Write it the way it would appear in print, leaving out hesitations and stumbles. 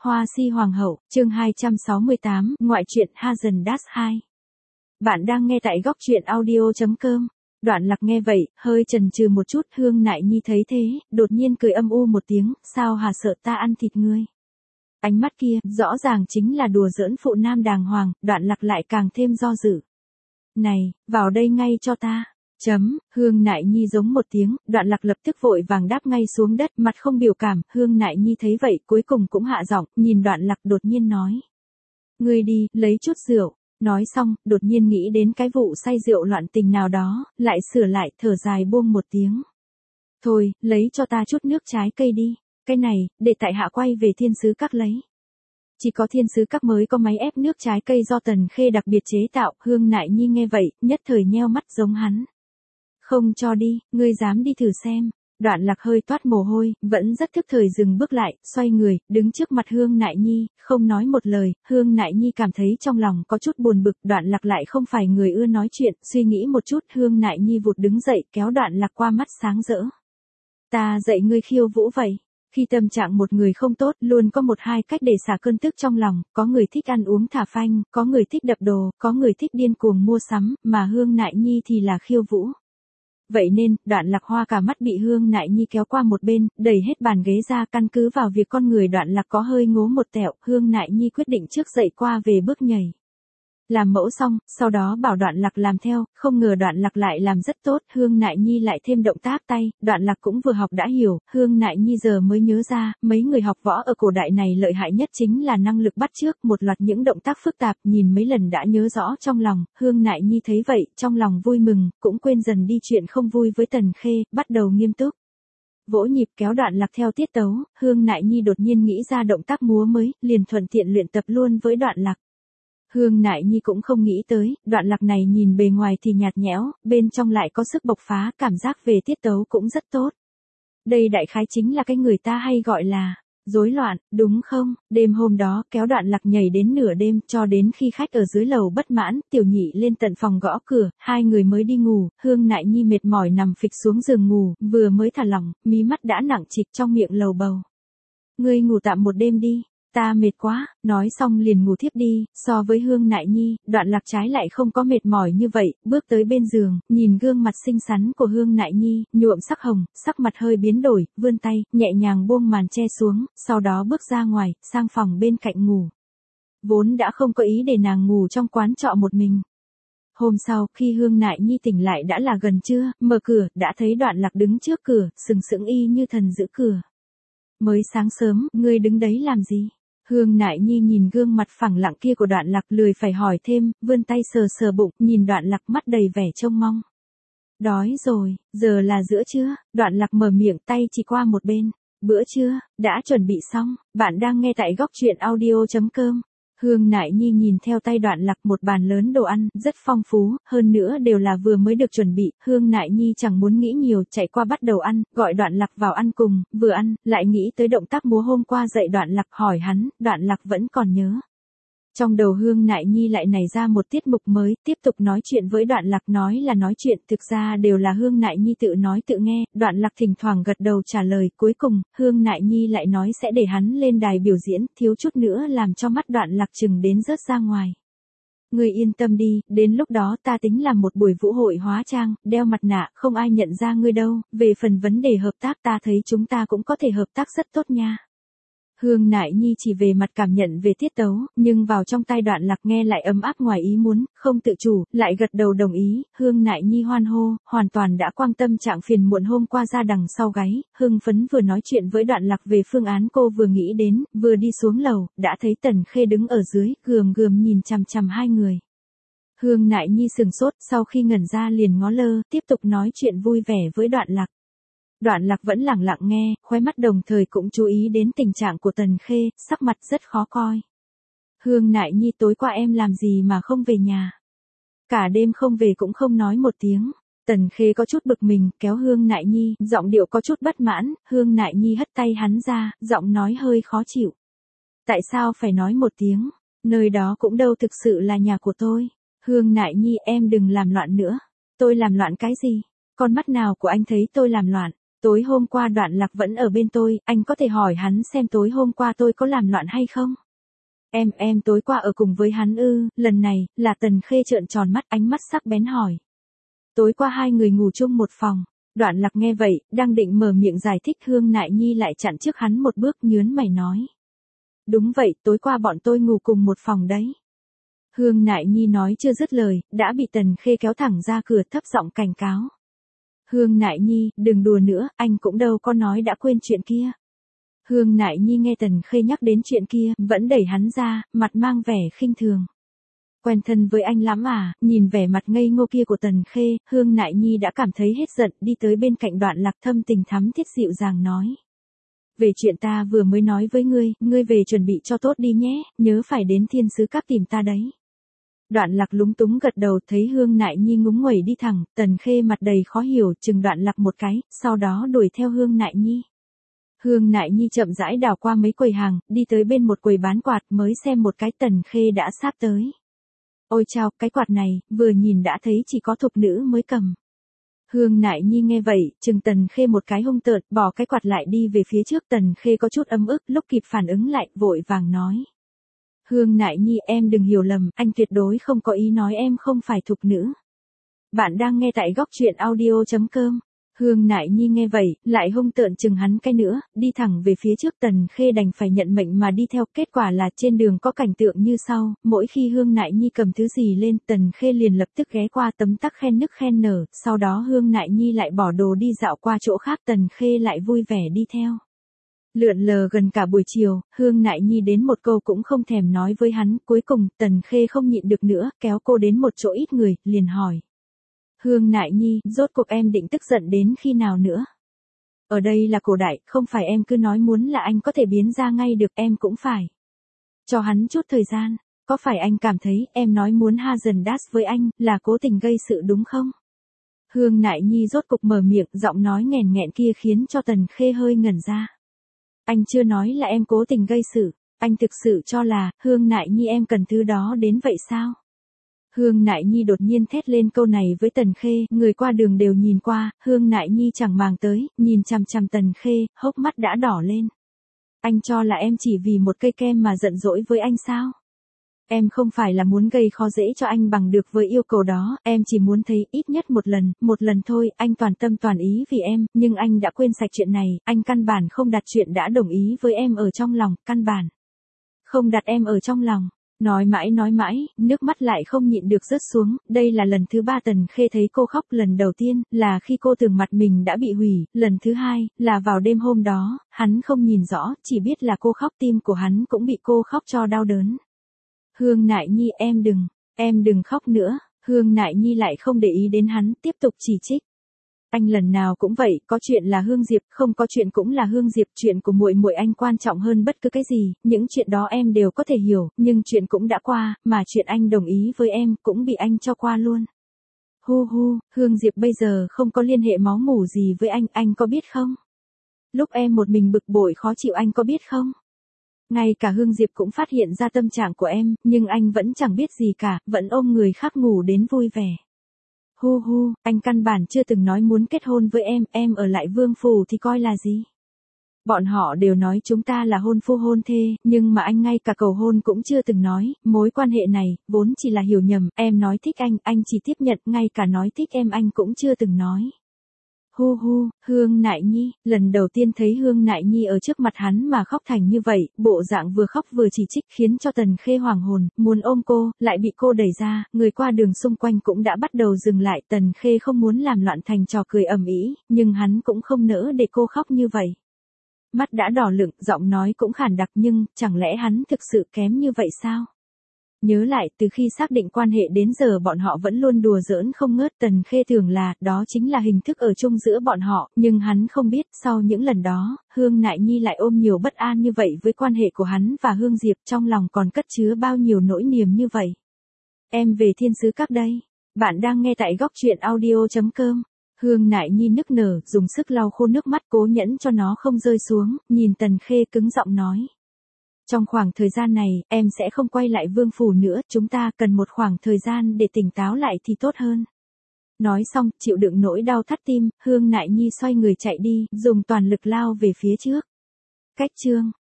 Hoa si hoàng hậu, chương 268, ngoại truyện Hazen Das 2. Bạn đang nghe tại góc truyện audio.com. Đoạn Lạc nghe vậy, hơi chần chừ một chút, Hương Nại Nhi thấy thế, đột nhiên cười âm u một tiếng, sao hà sợ ta ăn thịt ngươi. Ánh mắt kia, rõ ràng chính là đùa giỡn phụ nam đàng hoàng, Đoạn Lạc lại càng thêm do dự. Này, vào đây ngay cho ta. Hương Nại Nhi giống một tiếng, Đoạn Lạc lập tức vội vàng đáp ngay xuống đất, mặt không biểu cảm, Hương Nại Nhi thấy vậy, cuối cùng cũng hạ giọng, nhìn Đoạn Lạc đột nhiên nói. Ngươi đi, lấy chút rượu. Nói xong, đột nhiên nghĩ đến cái vụ say rượu loạn tình nào đó, lại sửa lại, thở dài buông một tiếng. Thôi, lấy cho ta chút nước trái cây đi, cái này, để tại hạ quay về Thiên Sứ Các lấy. Chỉ có Thiên Sứ Các mới có máy ép nước trái cây do Tần Khê đặc biệt chế tạo, Hương Nại Nhi nghe vậy, nhất thời nheo mắt giống hắn. Không cho đi, ngươi dám đi thử xem. Đoạn Lạc hơi toát mồ hôi, vẫn rất thức thời dừng bước lại, xoay người, đứng trước mặt Hương Nại Nhi, không nói một lời. Hương Nại Nhi cảm thấy trong lòng có chút buồn bực, Đoạn Lạc lại không phải người ưa nói chuyện, suy nghĩ một chút, Hương Nại Nhi vụt đứng dậy, kéo Đoạn Lạc qua, mắt sáng rỡ. Ta dạy ngươi khiêu vũ vậy. Khi tâm trạng một người không tốt, luôn có một hai cách để xả cơn tức trong lòng, có người thích ăn uống thả phanh, có người thích đập đồ, có người thích điên cuồng mua sắm, mà Hương Nại Nhi thì là khiêu vũ. Vậy nên, Đoạn Lạc hoa cả mắt bị Hương Nại Nhi kéo qua một bên, đẩy hết bàn ghế ra, căn cứ vào việc con người Đoạn Lạc có hơi ngố một tẹo, Hương Nại Nhi quyết định trước dậy qua về bước nhảy. Làm mẫu xong, sau đó bảo Đoạn Lạc làm theo, không ngờ Đoạn Lạc lại làm rất tốt, Hương Nại Nhi lại thêm động tác tay, Đoạn Lạc cũng vừa học đã hiểu, Hương Nại Nhi giờ mới nhớ ra, mấy người học võ ở cổ đại này lợi hại nhất chính là năng lực bắt chước, một loạt những động tác phức tạp, nhìn mấy lần đã nhớ rõ trong lòng, Hương Nại Nhi thấy vậy, trong lòng vui mừng, cũng quên dần đi chuyện không vui với Tần Khê, bắt đầu nghiêm túc. Vỗ nhịp kéo Đoạn Lạc theo tiết tấu, Hương Nại Nhi đột nhiên nghĩ ra động tác múa mới, liền thuận tiện luyện tập luôn với Đoạn Lạc. Hương Nại Nhi cũng không nghĩ tới, Đoạn Lạc này nhìn bề ngoài thì nhạt nhẽo, bên trong lại có sức bộc phá, cảm giác về tiết tấu cũng rất tốt. Đây đại khái chính là cái người ta hay gọi là rối loạn, đúng không? Đêm hôm đó, kéo Đoạn Lạc nhảy đến nửa đêm, cho đến khi khách ở dưới lầu bất mãn, Tiểu Nhị lên tận phòng gõ cửa, hai người mới đi ngủ, Hương Nại Nhi mệt mỏi nằm phịch xuống giường ngủ, vừa mới thả lỏng, mí mắt đã nặng trịch trong miệng lầu bầu. Ngươi ngủ tạm một đêm đi. Ta mệt quá, nói xong liền ngủ thiếp đi, so với Hương Nại Nhi, Đoạn Lạc trái lại không có mệt mỏi như vậy, bước tới bên giường, nhìn gương mặt xinh xắn của Hương Nại Nhi, nhuộm sắc hồng, sắc mặt hơi biến đổi, vươn tay, nhẹ nhàng buông màn che xuống, sau đó bước ra ngoài, sang phòng bên cạnh ngủ. Vốn đã không có ý để nàng ngủ trong quán trọ một mình. Hôm sau, khi Hương Nại Nhi tỉnh lại đã là gần trưa, mở cửa, đã thấy Đoạn Lạc đứng trước cửa, sừng sững y như thần giữ cửa. Mới sáng sớm, ngươi đứng đấy làm gì? Hương Nại Nhi nhìn gương mặt phẳng lặng kia của Đoạn Lạc, lười phải hỏi thêm, vươn tay sờ sờ bụng, nhìn Đoạn Lạc mắt đầy vẻ trông mong. Đói rồi, giờ là giữa trưa, Đoạn Lạc mở miệng, tay chỉ qua một bên. Bữa trưa, đã chuẩn bị xong, bạn đang nghe tại góc truyện audio.com. Hương Nại Nhi nhìn theo tay Đoạn Lạc, một bàn lớn đồ ăn, rất phong phú, hơn nữa đều là vừa mới được chuẩn bị, Hương Nại Nhi chẳng muốn nghĩ nhiều, chạy qua bắt đầu ăn, gọi Đoạn Lạc vào ăn cùng, vừa ăn, lại nghĩ tới động tác múa hôm qua dạy Đoạn Lạc, hỏi hắn, Đoạn Lạc vẫn còn nhớ. Trong đầu Hương Nại Nhi lại nảy ra một tiết mục mới, tiếp tục nói chuyện với Đoạn Lạc, nói là nói chuyện, thực ra đều là Hương Nại Nhi tự nói tự nghe, Đoạn Lạc thỉnh thoảng gật đầu trả lời, cuối cùng, Hương Nại Nhi lại nói sẽ để hắn lên đài biểu diễn, thiếu chút nữa làm cho mắt Đoạn Lạc chừng đến rớt ra ngoài. Ngươi yên tâm đi, đến lúc đó ta tính làm một buổi vũ hội hóa trang, đeo mặt nạ, không ai nhận ra ngươi đâu, về phần vấn đề hợp tác ta thấy chúng ta cũng có thể hợp tác rất tốt nha. Hương Nại Nhi chỉ về mặt cảm nhận về tiết tấu, nhưng vào trong tai Đoạn Lạc nghe lại ấm áp ngoài ý muốn, không tự chủ, lại gật đầu đồng ý, Hương Nại Nhi hoan hô, hoàn toàn đã quang tâm trạng phiền muộn hôm qua ra đằng sau gáy, hưng phấn vừa nói chuyện với Đoạn Lạc về phương án cô vừa nghĩ đến, vừa đi xuống lầu, đã thấy Tần Khê đứng ở dưới, gườm gườm nhìn chằm chằm hai người. Hương Nại Nhi sừng sốt, sau khi ngẩn ra liền ngó lơ, tiếp tục nói chuyện vui vẻ với Đoạn Lạc. Đoạn Lạc vẫn lẳng lặng nghe, khóe mắt đồng thời cũng chú ý đến tình trạng của Tần Khê, sắc mặt rất khó coi. Hương Nại Nhi tối qua em làm gì mà không về nhà? Cả đêm không về cũng không nói một tiếng. Tần Khê có chút bực mình, kéo Hương Nại Nhi, giọng điệu có chút bất mãn, Hương Nại Nhi hất tay hắn ra, giọng nói hơi khó chịu. Tại sao phải nói một tiếng? Nơi đó cũng đâu thực sự là nhà của tôi. Hương Nại Nhi, em đừng làm loạn nữa. Tôi làm loạn cái gì? Con mắt nào của anh thấy tôi làm loạn? Tối hôm qua Đoạn Lạc vẫn ở bên tôi, anh có thể hỏi hắn xem tối hôm qua tôi có làm loạn hay không? Em tối qua ở cùng với hắn ư? Lần này, là Tần Khê trợn tròn mắt, ánh mắt sắc bén hỏi. Tối qua hai người ngủ chung một phòng. Đoạn Lạc nghe vậy, đang định mở miệng giải thích, Hương Nại Nhi lại chặn trước hắn một bước, nhớn mày nói. Đúng vậy, tối qua bọn tôi ngủ cùng một phòng đấy. Hương Nại Nhi nói chưa dứt lời, đã bị Tần Khê kéo thẳng ra cửa, thấp giọng cảnh cáo. Hương Nại Nhi, đừng đùa nữa, anh cũng đâu có nói đã quên chuyện kia. Hương Nại Nhi nghe Tần Khê nhắc đến chuyện kia, vẫn đẩy hắn ra, mặt mang vẻ khinh thường. Quen thân với anh lắm à? Nhìn vẻ mặt ngây ngô kia của Tần Khê, Hương Nại Nhi đã cảm thấy hết giận, đi tới bên cạnh Đoạn Lạc, thâm tình thắm thiết dịu dàng nói. Về chuyện ta vừa mới nói với ngươi về chuẩn bị cho tốt đi nhé, nhớ phải đến Thiên Sứ Các tìm ta đấy. Đoạn Lạc lúng túng gật đầu, thấy Hương Nại Nhi ngúng nguẩy đi thẳng, Tần Khê mặt đầy khó hiểu, chừng Đoạn Lạc một cái, sau đó đuổi theo Hương Nại Nhi. Hương Nại Nhi chậm rãi đảo qua mấy quầy hàng, đi tới bên một quầy bán quạt, mới xem một cái, Tần Khê đã sáp tới. Ôi chao, cái quạt này, vừa nhìn đã thấy chỉ có thục nữ mới cầm. Hương Nại Nhi nghe vậy, chừng Tần Khê một cái hung tợn, bỏ cái quạt lại đi về phía trước. Tần Khê có chút ấm ức, lúc kịp phản ứng lại, vội vàng nói. Hương Nại Nhi, em đừng hiểu lầm, anh tuyệt đối không có ý nói em không phải thục nữ. Bạn đang nghe tại góc truyện audio.com. Hương Nại Nhi nghe vậy, lại hung tợn chừng hắn cái nữa, đi thẳng về phía trước. Tần Khê đành phải nhận mệnh mà đi theo, kết quả là trên đường có cảnh tượng như sau, mỗi khi Hương Nại Nhi cầm thứ gì lên, Tần Khê liền lập tức ghé qua tấm tắc khen nức khen nở, sau đó Hương Nại Nhi lại bỏ đồ đi dạo qua chỗ khác, Tần Khê lại vui vẻ đi theo. Lượn lờ gần cả buổi chiều, Hương Nại Nhi đến một câu cũng không thèm nói với hắn, cuối cùng, Tần Khê không nhịn được nữa, kéo cô đến một chỗ ít người, liền hỏi. Hương Nại Nhi, rốt cuộc em định tức giận đến khi nào nữa? Ở đây là cổ đại, không phải em cứ nói muốn là anh có thể biến ra ngay được, em cũng phải cho hắn chút thời gian. Có phải anh cảm thấy em nói muốn Hazen Dash với anh là cố tình gây sự đúng không? Hương Nại Nhi rốt cục mở miệng, giọng nói nghẹn nghẹn kia khiến cho Tần Khê hơi ngẩn ra. Anh chưa nói là em cố tình gây sự, anh thực sự cho là, Hương Nại Nhi em cần thứ đó đến vậy sao? Hương Nại Nhi đột nhiên thét lên câu này với Tần Khê, người qua đường đều nhìn qua, Hương Nại Nhi chẳng màng tới, nhìn chằm chằm Tần Khê, hốc mắt đã đỏ lên. Anh cho là em chỉ vì một cây kem mà giận dỗi với anh sao? Em không phải là muốn gây khó dễ cho anh bằng được với yêu cầu đó, em chỉ muốn thấy ít nhất một lần thôi, anh toàn tâm toàn ý vì em, nhưng anh đã quên sạch chuyện này, anh căn bản không đặt chuyện đã đồng ý với em ở trong lòng, căn bản không đặt em ở trong lòng. Nói mãi, nước mắt lại không nhịn được rớt xuống, đây là lần thứ 3 Tần Khê thấy cô khóc, lần đầu tiên, là khi cô tưởng mặt mình đã bị hủy, lần thứ 2, là vào đêm hôm đó, hắn không nhìn rõ, chỉ biết là cô khóc, tim của hắn cũng bị cô khóc cho đau đớn. Hương Nại Nhi, em đừng khóc nữa, Hương Nại Nhi lại không để ý đến hắn, tiếp tục chỉ trích. Anh lần nào cũng vậy, có chuyện là Hương Diệp, không có chuyện cũng là Hương Diệp, chuyện của muội muội anh quan trọng hơn bất cứ cái gì, những chuyện đó em đều có thể hiểu, nhưng chuyện cũng đã qua, mà chuyện anh đồng ý với em cũng bị anh cho qua luôn. Hu hu, Hương Diệp bây giờ không có liên hệ máu mủ gì với anh có biết không? Lúc em một mình bực bội khó chịu anh có biết không? Ngay cả Hương Diệp cũng phát hiện ra tâm trạng của em, nhưng anh vẫn chẳng biết gì cả, vẫn ôm người khác ngủ đến vui vẻ. Hu hu, anh căn bản chưa từng nói muốn kết hôn với em ở lại Vương Phủ thì coi là gì? Bọn họ đều nói chúng ta là hôn phu hôn thê, nhưng mà anh ngay cả cầu hôn cũng chưa từng nói, mối quan hệ này, vốn chỉ là hiểu nhầm, em nói thích anh chỉ tiếp nhận, ngay cả nói thích em anh cũng chưa từng nói. Hu hu, Hương Nại Nhi, lần đầu tiên thấy Hương Nại Nhi ở trước mặt hắn mà khóc thành như vậy, bộ dạng vừa khóc vừa chỉ trích khiến cho Tần Khê hoảng hồn, muốn ôm cô, lại bị cô đẩy ra, người qua đường xung quanh cũng đã bắt đầu dừng lại, Tần Khê không muốn làm loạn thành trò cười ầm ĩ, nhưng hắn cũng không nỡ để cô khóc như vậy. Mắt đã đỏ lựng, giọng nói cũng khản đặc, nhưng, chẳng lẽ hắn thực sự kém như vậy sao? Nhớ lại, từ khi xác định quan hệ đến giờ bọn họ vẫn luôn đùa giỡn không ngớt, Tần Khê tưởng là, đó chính là hình thức ở chung giữa bọn họ, nhưng hắn không biết, sau những lần đó, Hương Nại Nhi lại ôm nhiều bất an như vậy với quan hệ của hắn và Hương Diệp, trong lòng còn cất chứa bao nhiêu nỗi niềm như vậy. Em về Thiên Sứ Các đây. Bạn đang nghe tại góc truyện audio.com. Hương Nại Nhi nức nở, dùng sức lau khô nước mắt cố nhẫn cho nó không rơi xuống, nhìn Tần Khê cứng giọng nói. Trong khoảng thời gian này, em sẽ không quay lại Vương Phủ nữa, chúng ta cần một khoảng thời gian để tỉnh táo lại thì tốt hơn. Nói xong, chịu đựng nỗi đau thắt tim, Hương Nại Nhi xoay người chạy đi, dùng toàn lực lao về phía trước. Cách chương